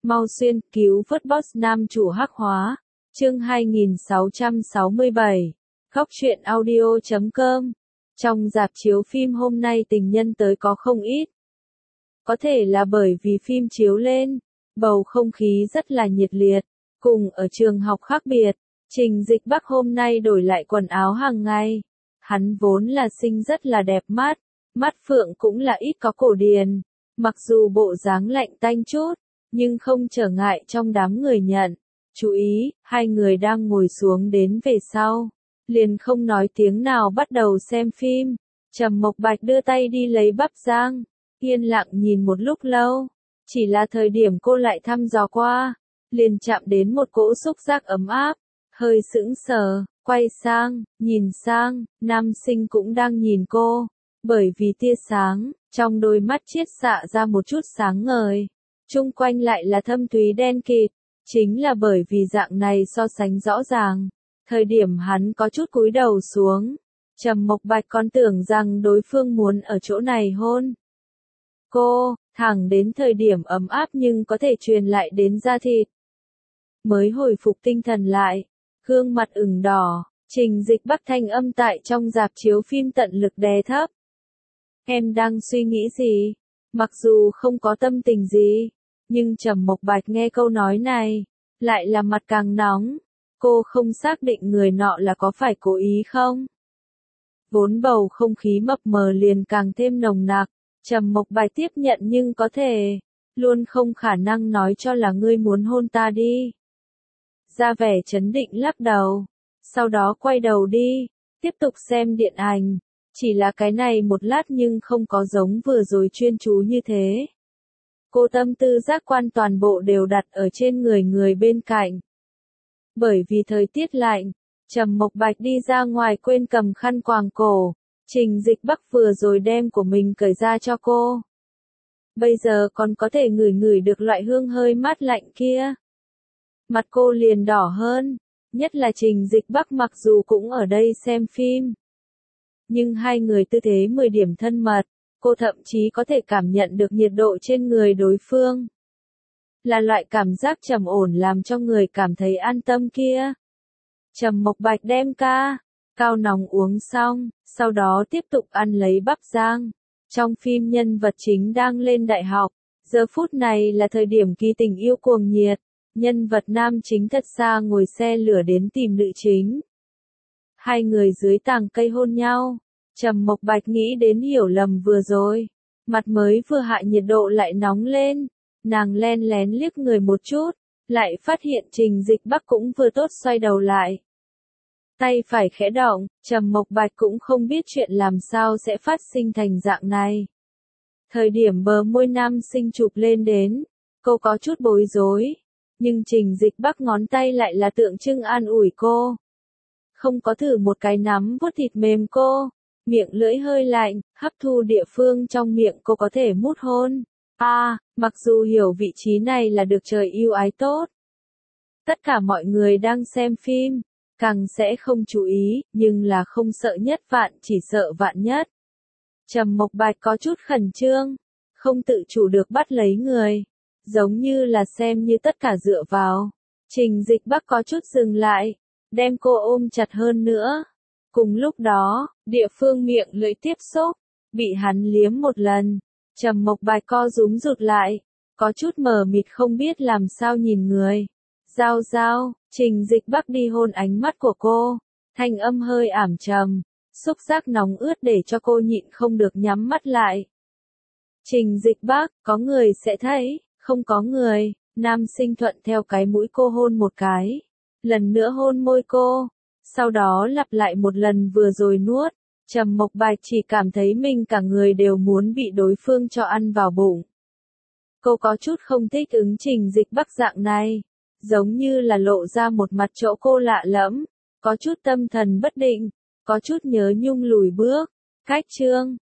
Mau xuyên cứu vớt boss nam chủ hắc hóa. Chương 2667. Góc truyện audio.com. Trong rạp chiếu phim hôm nay tình nhân tới có không ít. Có thể là bởi vì phim chiếu lên, bầu không khí rất là nhiệt liệt. Cùng ở trường học khác biệt, Trình Dịch Bắc hôm nay đổi lại quần áo hàng ngày. Hắn vốn là xinh rất là đẹp mắt, mắt phượng cũng là ít có cổ điển. Mặc dù bộ dáng lạnh tanh chút, nhưng không trở ngại trong đám người nhận. Chú ý, hai người đang ngồi xuống đến về sau. Liền không nói tiếng nào bắt đầu xem phim. Trầm Mộc Bạch đưa tay đi lấy bắp rang. Yên lặng nhìn một lúc lâu. Chỉ là thời điểm cô lại thăm dò qua. Liền chạm đến một cỗ xúc giác ấm áp. Hơi sững sờ, quay sang, nhìn sang, nam sinh cũng đang nhìn cô. Bởi vì tia sáng, trong đôi mắt chiết xạ ra một chút sáng ngời. Chung quanh lại là thâm thúy đen kịt. Chính là bởi vì dạng này so sánh rõ ràng. Thời điểm hắn có chút cúi đầu xuống. Trầm Mộc Bạch còn tưởng rằng đối phương muốn ở chỗ này hôn cô, thẳng đến thời điểm ấm áp nhưng có thể truyền lại đến da thịt. Mới hồi phục tinh thần lại, gương mặt ửng đỏ, Trình Dịch Bắc thanh âm tại trong rạp chiếu phim tận lực đè thấp. Em đang suy nghĩ gì? Mặc dù không có tâm tình gì, nhưng Trầm Mộc Bạch nghe câu nói này, lại là mặt càng nóng. Cô không xác định người nọ là có phải cố ý không? Vốn bầu không khí mập mờ liền càng thêm nồng nặc. Trầm Mộc Bạch tiếp nhận nhưng có thể, luôn không khả năng nói cho là ngươi muốn hôn ta đi. Ra vẻ trấn định lắc đầu, sau đó quay đầu đi, tiếp tục xem điện ảnh. Chỉ là cái này một lát nhưng không có giống vừa rồi chuyên chú như thế. Cô tâm tư giác quan toàn bộ đều đặt ở trên người bên cạnh. Bởi vì thời tiết lạnh, Trầm Mộc Bạch đi ra ngoài quên cầm khăn quàng cổ. Trình Dịch Bắc vừa rồi đem của mình cởi ra cho cô. Bây giờ còn có thể ngửi được loại hương hơi mát lạnh kia. Mặt cô liền đỏ hơn, nhất là Trình Dịch Bắc mặc dù cũng ở đây xem phim. Nhưng hai người tư thế 10 điểm thân mật, cô thậm chí có thể cảm nhận được nhiệt độ trên người đối phương. Là loại cảm giác trầm ổn làm cho người cảm thấy an tâm kia. Trầm Mộc Bạch đem cao nóng uống xong, sau đó tiếp tục ăn lấy bắp rang. Trong phim nhân vật chính đang lên đại học, giờ phút này là thời điểm kỳ tình yêu cuồng nhiệt. Nhân vật nam chính thật xa ngồi xe lửa đến tìm nữ chính. Hai người dưới tàng cây hôn nhau. Trầm Mộc Bạch nghĩ đến hiểu lầm vừa rồi. Mặt mới vừa hạ nhiệt độ lại nóng lên. Nàng len lén liếc người một chút, lại phát hiện Trình Dịch Bắc cũng vừa tốt xoay đầu lại. Tay phải khẽ động, Trầm Mộc Bạch cũng không biết chuyện làm sao sẽ phát sinh thành dạng này. Thời điểm bờ môi nam sinh chụp lên đến, cô có chút bối rối, nhưng Trình Dịch Bắc ngón tay lại là tượng trưng an ủi cô. Không có thử một cái nắm vuốt thịt mềm cô, miệng lưỡi hơi lạnh, hấp thu địa phương trong miệng cô có thể mút hôn. Mặc dù hiểu vị trí này là được trời yêu ái tốt. Tất cả mọi người đang xem phim, càng sẽ không chú ý, nhưng là không sợ nhất vạn chỉ sợ vạn nhất. Trầm Mộc Bạch có chút khẩn trương, không tự chủ được bắt lấy người, giống như là xem như tất cả dựa vào. Trình Dịch Bắc có chút dừng lại, đem cô ôm chặt hơn nữa. Cùng lúc đó, địa phương miệng lưỡi tiếp xúc, bị hắn liếm một lần. Trầm Mộc Bạch co rúm rụt lại, có chút mờ mịt không biết làm sao nhìn người. Giao, Trình Dịch Bắc đi hôn ánh mắt của cô, thanh âm hơi ảm trầm, xúc giác nóng ướt để cho cô nhịn không được nhắm mắt lại. Trình Dịch Bắc, có người sẽ thấy, không có người, nam sinh thuận theo cái mũi cô hôn một cái, lần nữa hôn môi cô, sau đó lặp lại một lần vừa rồi nuốt. Trầm Mộc Bạch chỉ cảm thấy mình cả người đều muốn bị đối phương cho ăn vào bụng. Cô có chút không thích ứng Trình Dịch Bắc dạng này, giống như là lộ ra một mặt chỗ cô lạ lẫm, có chút tâm thần bất định, có chút nhớ nhung lùi bước. Cách chương